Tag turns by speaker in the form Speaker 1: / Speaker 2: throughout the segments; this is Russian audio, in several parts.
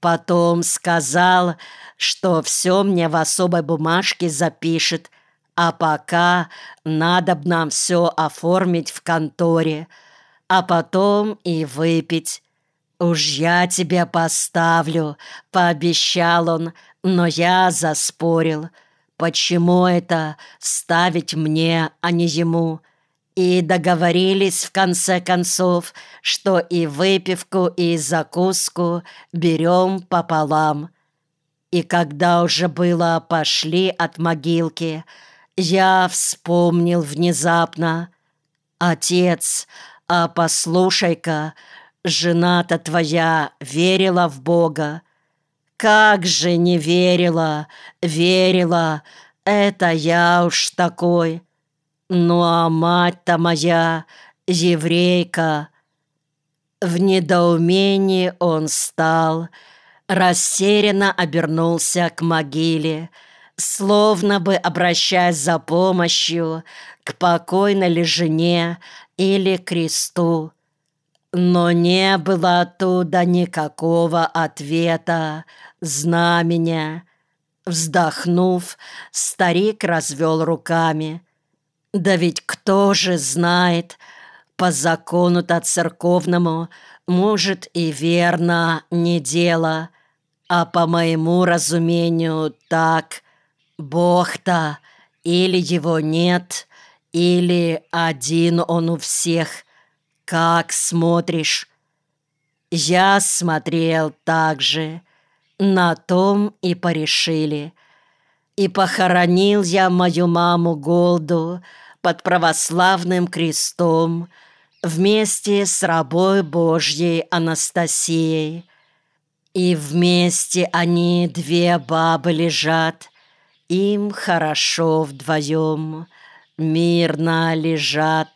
Speaker 1: Потом сказал, что все мне в особой бумажке запишет, а пока надо б нам все оформить в конторе, а потом и выпить. «Уж я тебя поставлю», — пообещал он, но я заспорил. Почему это ставить мне, а не ему? И договорились в конце концов, что и выпивку, и закуску берем пополам. И когда уже было пошли от могилки, я вспомнил внезапно: «Отец, а послушай-ка, жена-то твоя верила в Бога». «Как же не верила, верила, это я уж такой. Ну а мать-то моя еврейка». В недоумении он встал, растерянно обернулся к могиле, словно бы обращаясь за помощью к покойной ли жене или кресту. Но не было оттуда никакого ответа, знамения. Вздохнув, старик развел руками. «Да ведь кто же знает, по закону-то церковному, может, и верно не дело, а по моему разумению так. Бог-то или его нет, или один он у всех. Как смотришь?» Я смотрел так же. На том и порешили. И похоронил я мою маму Голду под православным крестом вместе с рабой Божьей Анастасией. И вместе они, две бабы, лежат. Им хорошо вдвоем, мирно лежат.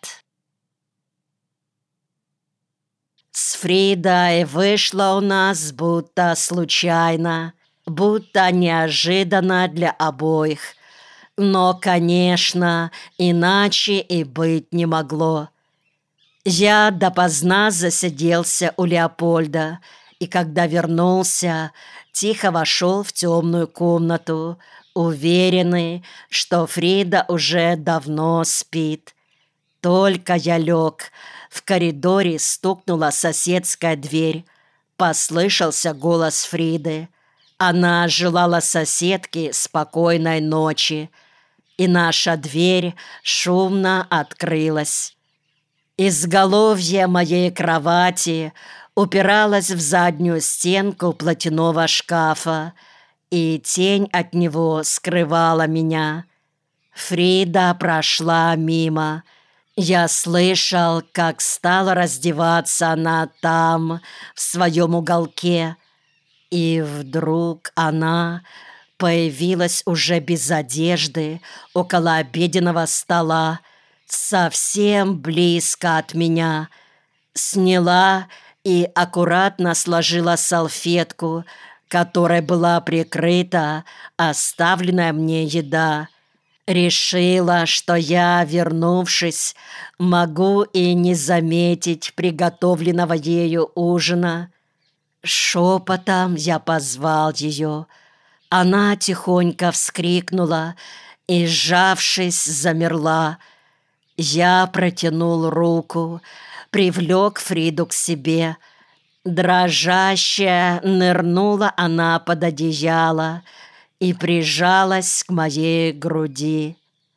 Speaker 1: С Фридой вышло у нас будто случайно, будто неожиданно для обоих. Но, конечно, иначе и быть не могло. Я допоздна засиделся у Леопольда, и когда вернулся, тихо вошел в темную комнату, уверенный, что Фрида уже давно спит. Только я лег, в коридоре стукнула соседская дверь. Послышался голос Фриды. Она желала соседке спокойной ночи, и наша дверь шумно открылась. Изголовье моей кровати упиралось в заднюю стенку платяного шкафа, и тень от него скрывала меня. Фрида прошла мимо. Я слышал, как стала раздеваться она там, в своем уголке, и вдруг она появилась уже без одежды около обеденного стола, совсем близко от меня, сняла и аккуратно сложила салфетку, которой была прикрыта оставленная мне еда. Решила, что я, вернувшись, могу и не заметить приготовленного ею ужина. Шепотом я позвал ее. Она тихонько вскрикнула и, сжавшись, замерла. Я протянул руку, привлек Фриду к себе. Дрожащая нырнула она под одеяло и прижалась к моей груди.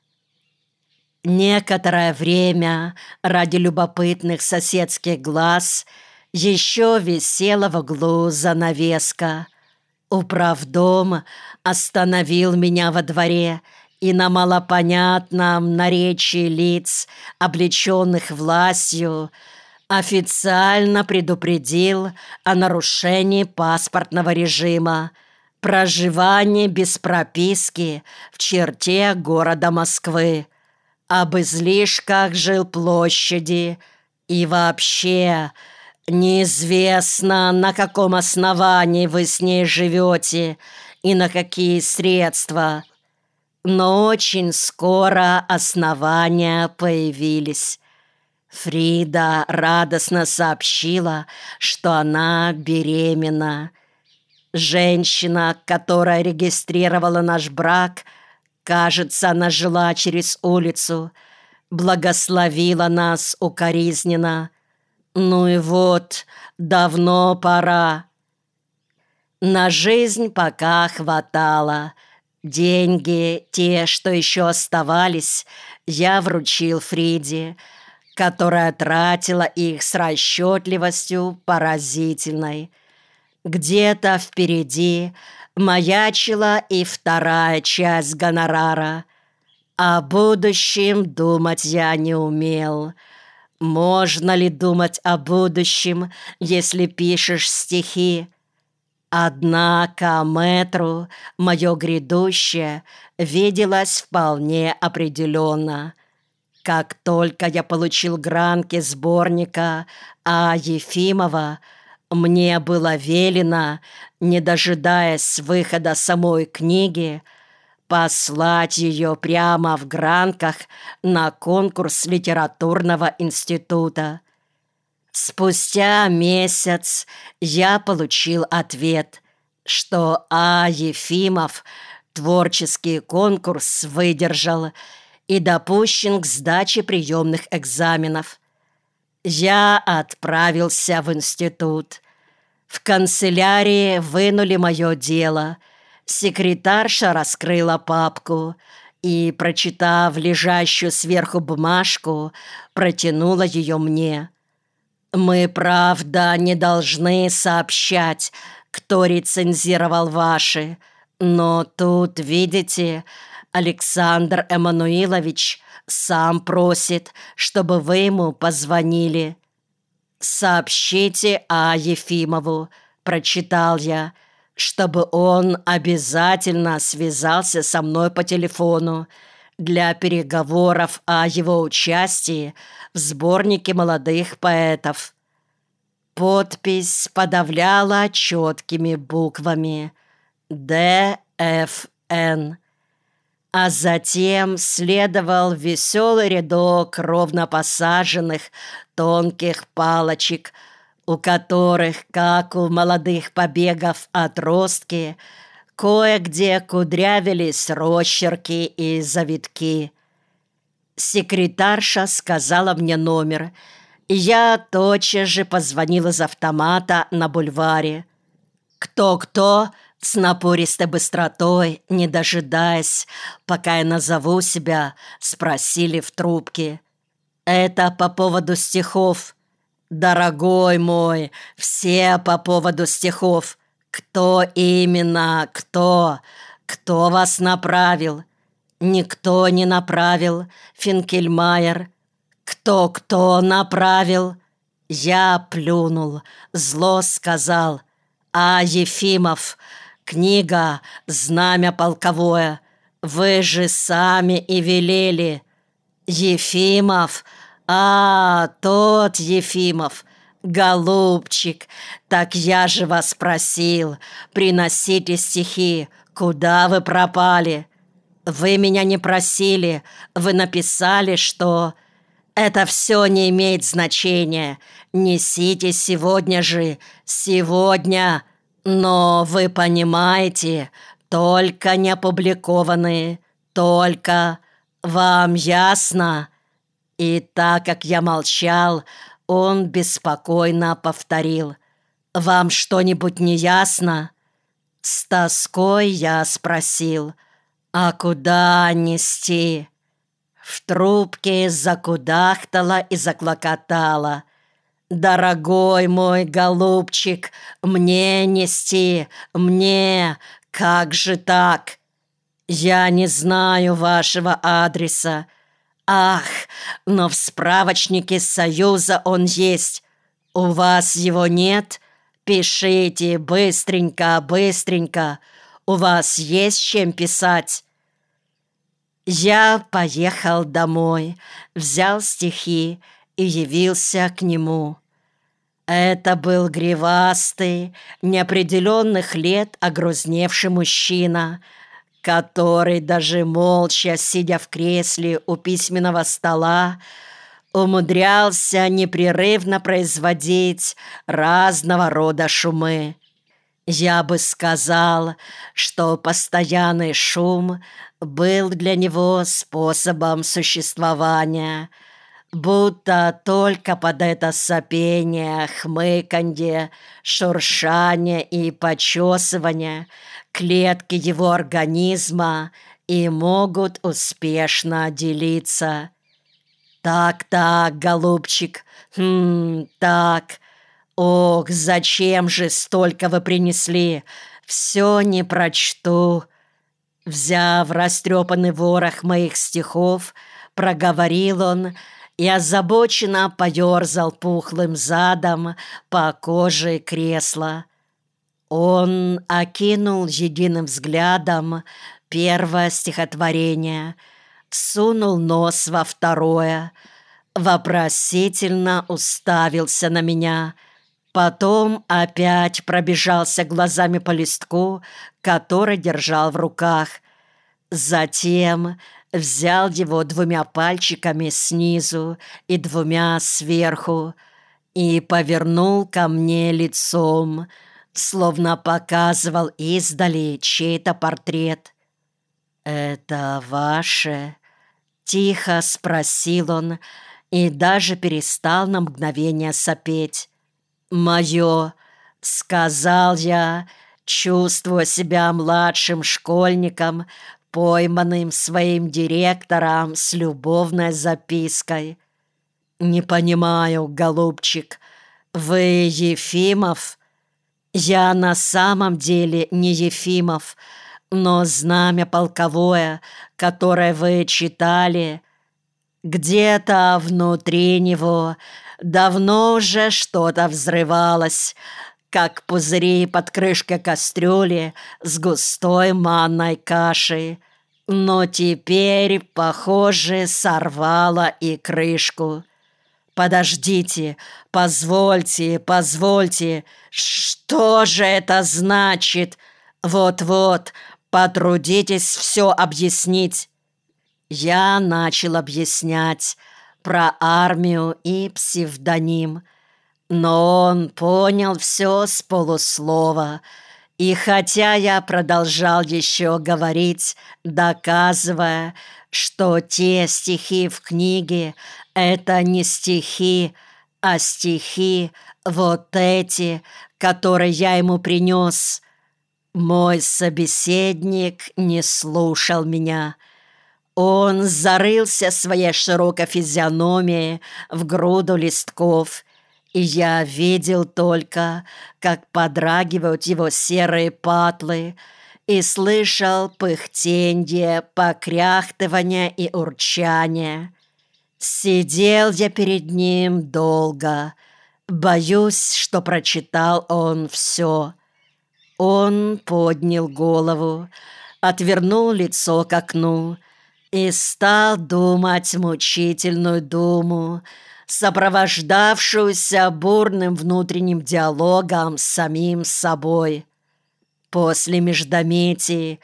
Speaker 1: Некоторое время ради любопытных соседских глаз еще висела в углу занавеска. Управдом остановил меня во дворе и на малопонятном наречии лиц, облеченных властью, официально предупредил о нарушении паспортного режима, проживании без прописки в черте города Москвы, об излишках жилплощади и вообще неизвестно, на каком основании вы с ней живете и на какие средства. Но очень скоро основания появились. Фрида радостно сообщила, что она беременна. Женщина, которая регистрировала наш брак, кажется, она жила через улицу, благословила нас укоризненно. Ну и вот, давно пора. На жизнь пока хватало. Деньги, те, что еще оставались, я вручил Фриде, которая тратила их с расчетливостью поразительной. Где-то впереди маячила и вторая часть гонорара. О будущем думать я не умел. Можно ли думать о будущем, если пишешь стихи? Однако мэтру мое грядущее виделось вполне определенно. Как только я получил гранки сборника А. Ефимова, мне было велено, не дожидаясь выхода самой книги, послать ее прямо в гранках на конкурс литературного института. Спустя месяц я получил ответ, что А. Ефимов творческий конкурс выдержал и допущен к сдаче приемных экзаменов. Я отправился в институт. В канцелярии вынули мое дело. Секретарша раскрыла папку и, прочитав лежащую сверху бумажку, протянула ее мне. «Мы, правда, не должны сообщать, кто рецензировал ваши, но тут, видите, Александр Эммануилович сам просит, чтобы вы ему позвонили». «Сообщите А. Ефимову», — прочитал я, «чтобы он обязательно связался со мной по телефону для переговоров о его участии в сборнике молодых поэтов». Подпись подавляла четкими буквами «ДФН». А затем следовал веселый рядок ровно посаженных тонких палочек, у которых, как у молодых побегов отростки, кое-где кудрявились росчерки и завитки. Секретарша сказала мне номер, и я тотчас же позвонил из автомата на бульваре. «Кто-кто?» С напористой быстротой, не дожидаясь, пока я назову себя, спросили в трубке. «Это по поводу стихов?» «Дорогой мой, все по поводу стихов. Кто именно? Кто? Кто вас направил?» «Никто не направил, Финкельмайер». «Кто направил?» Я плюнул, зло сказал. «А. Ефимов, книга «Знамя полковое». Вы же сами и велели». «Ефимов? А, тот Ефимов. Голубчик, так я же вас просил, приносите стихи. Куда вы пропали?» «Вы меня не просили. Вы написали, что...» «Это все не имеет значения. Несите сегодня же. Сегодня. Но вы понимаете, только не опубликованные. Только. Вам ясно?» И так как я молчал, он беспокойно повторил. «Вам что-нибудь не ясно?» С тоской я спросил. «А куда нести?» В трубке закудахтала и заклокотала. «Дорогой мой голубчик, мне нести, мне, как же так? Я не знаю вашего адреса. Ах, но в справочнике Союза он есть. У вас его нет? Пишите быстренько, быстренько. У вас есть чем писать?» Я поехал домой, взял стихи и явился к нему. Это был гривастый, неопределенных лет огрузневший мужчина, который даже молча, сидя в кресле у письменного стола, умудрялся непрерывно производить разного рода шумы. Я бы сказал, что постоянный шум был для него способом существования, будто только под это сопение, хмыканье, шуршание и почесывание клетки его организма и могут успешно делиться. Так, голубчик, так. Ох, зачем же столько вы принесли? Все не прочту. Взяв растрепанный ворох моих стихов, проговорил он и озабоченно поерзал пухлым задом по коже кресла. Он окинул единым взглядом первое стихотворение, сунул нос во второе, вопросительно уставился на меня, потом опять пробежался глазами по листку, который держал в руках, затем взял его двумя пальчиками снизу и двумя сверху и повернул ко мне лицом, словно показывал издали чей-то портрет. «Это ваше?» — тихо спросил он и даже перестал на мгновение сопеть. «Мое», — сказал я, чувствуя себя младшим школьником, пойманным своим директором с любовной запиской. «Не понимаю, голубчик, вы Ефимов?» «Я на самом деле не Ефимов, но знамя полковое, которое вы читали, где-то внутри него давно уже что-то взрывалось, как пузыри под крышкой кастрюли с густой манной кашей, но теперь, похоже, сорвало и крышку. Подождите, позвольте, что же это значит? Вот-вот, потрудитесь все объяснить». Я начал объяснять про армию и псевдоним, но он понял все с полуслова, и хотя я продолжал еще говорить, доказывая, что те стихи в книге — это не стихи, а стихи вот эти, которые я ему принес, мой собеседник не слушал меня. Он зарылся своей широкой физиономией в груду листков, и я видел только, как подрагивают его серые патлы, и слышал пыхтенье, покряхтывание и урчание. Сидел я перед ним долго, боюсь, что прочитал он все. Он поднял голову, отвернул лицо к окну и стал думать мучительную думу, сопровождавшуюся бурным внутренним диалогом с самим собой. После междометий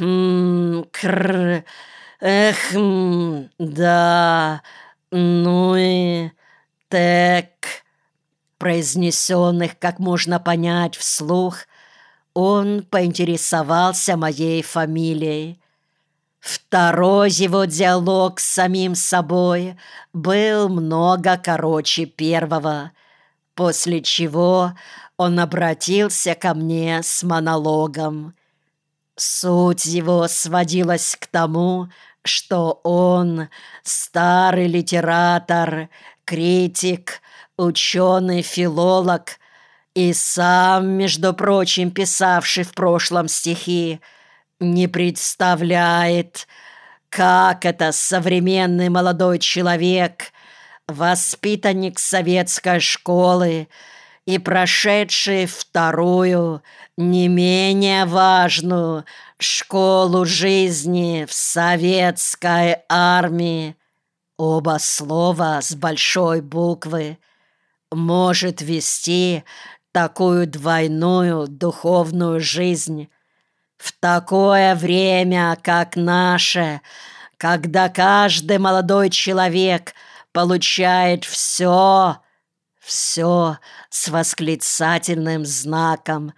Speaker 1: да, ну и так, произнесенных, как можно понять вслух, он поинтересовался моей фамилией. Второй его диалог с самим собой был много короче первого, после чего он обратился ко мне с монологом. Суть его сводилась к тому, что он старый литератор, критик, ученый-филолог и сам, между прочим, писавший в прошлом стихи, не представляет, как это современный молодой человек, воспитанник советской школы и прошедший вторую, не менее важную школу жизни в советской армии, оба слова с большой буквы, может вести такую двойную духовную жизнь. В такое время, как наше, когда каждый молодой человек получает все с восклицательным знаком,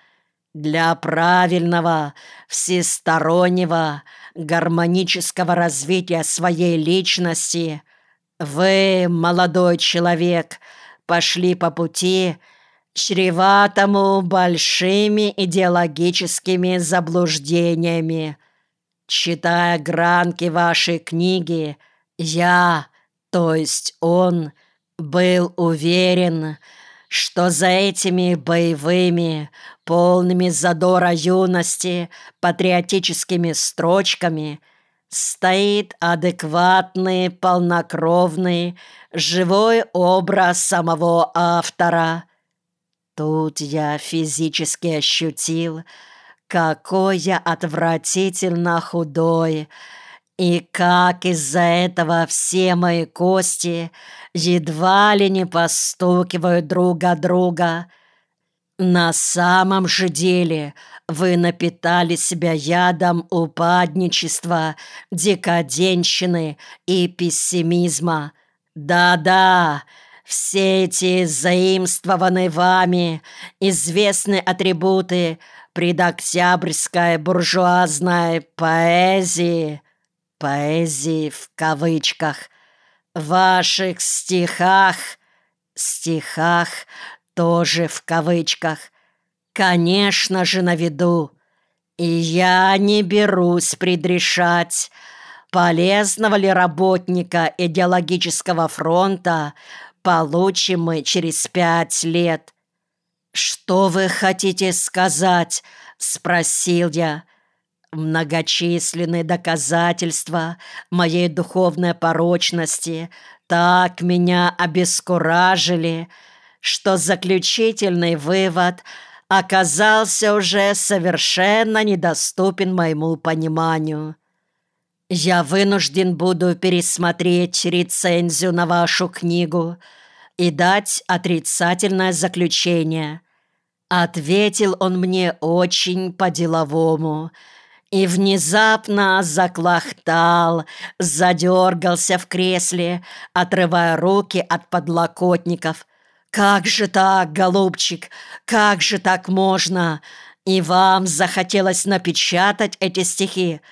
Speaker 1: Для правильного, всестороннего, гармонического развития своей личности вы, молодой человек, пошли по пути, чреватому большими идеологическими заблуждениями. Читая гранки вашей книги, я, то есть он, был уверен, что за этими боевыми, полными задора юности, патриотическими строчками стоит адекватный, полнокровный, живой образ самого автора. Тут я физически ощутил, какой я отвратительно худой, и как из-за этого все мои кости едва ли не постукивают друг от друга. На самом же деле вы напитали себя ядом упадничества, декаденщины и пессимизма. Да-да, все эти заимствованные вами известные атрибуты предоктябрьской буржуазной поэзии в кавычках, в ваших стихах тоже в кавычках, конечно же, на виду. И я не берусь предрешать, полезного ли работника идеологического фронта получим мы через 5 лет. «Что вы хотите сказать?» — спросил я. Многочисленные доказательства моей духовной порочности так меня обескуражили, что заключительный вывод оказался уже совершенно недоступен моему пониманию. Я вынужден буду пересмотреть рецензию на вашу книгу и дать отрицательное заключение. Ответил он мне очень по-деловому и внезапно заклохтал, задергался в кресле, отрывая руки от подлокотников. «Как же так, голубчик, как же так можно? И вам захотелось напечатать эти стихи?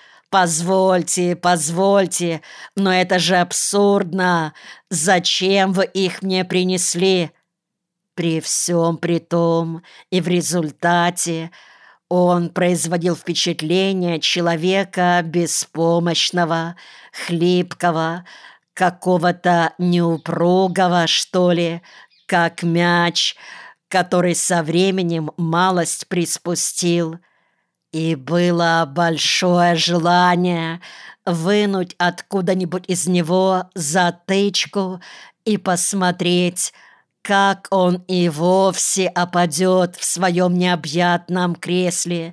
Speaker 1: Позвольте, но это же абсурдно. Зачем вы их мне принесли?» При всем при том и в результате он производил впечатление человека беспомощного, хлипкого, какого-то неупругого, что ли, как мяч, который со временем малость приспустил. И было большое желание вынуть откуда-нибудь из него затычку и посмотреть, как он и вовсе опадет в своем необъятном кресле.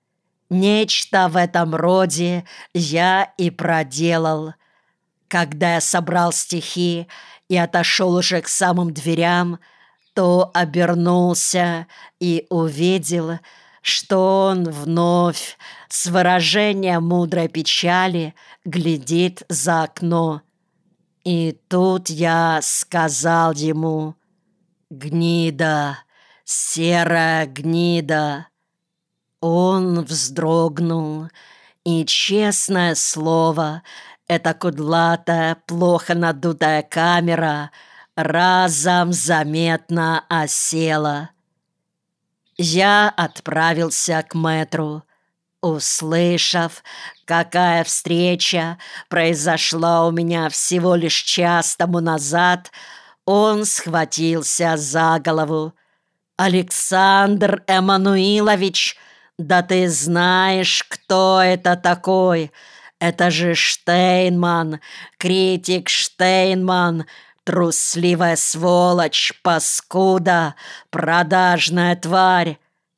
Speaker 1: Нечто в этом роде я и проделал. Когда я собрал стихи и отошел уже к самым дверям, то обернулся и увидел, что он вновь с выражением мудрой печали глядит за окно. И тут я сказал ему: «Гнида, серая гнида!» Он вздрогнул, и, честное слово, эта кудлатая, плохо надутая камера разом заметно осела. Я отправился к мэтру. Услышав, какая встреча произошла у меня всего лишь час тому назад, он схватился за голову. «Александр Эммануилович, да ты знаешь, кто это такой? Это же Штейнман, критик Штейнман, трусливая сволочь, паскуда, продажная тварь!»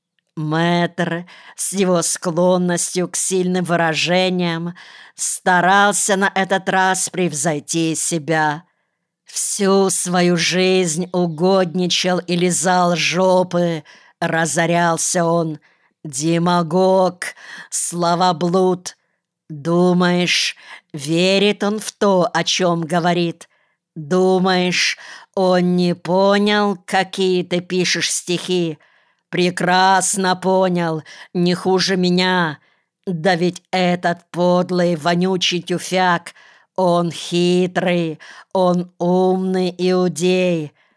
Speaker 1: Мэтр с его склонностью к сильным выражениям старался на этот раз превзойти себя. Всю свою жизнь угодничал и лизал жопы, разорялся он. Демагог, словоблуд. Думаешь, верит он в то, о чем говорит? Думаешь, он не понял, какие ты пишешь стихи? Прекрасно понял, не хуже меня. Да ведь этот подлый, вонючий тюфяк, он хитрый, он умный иудей.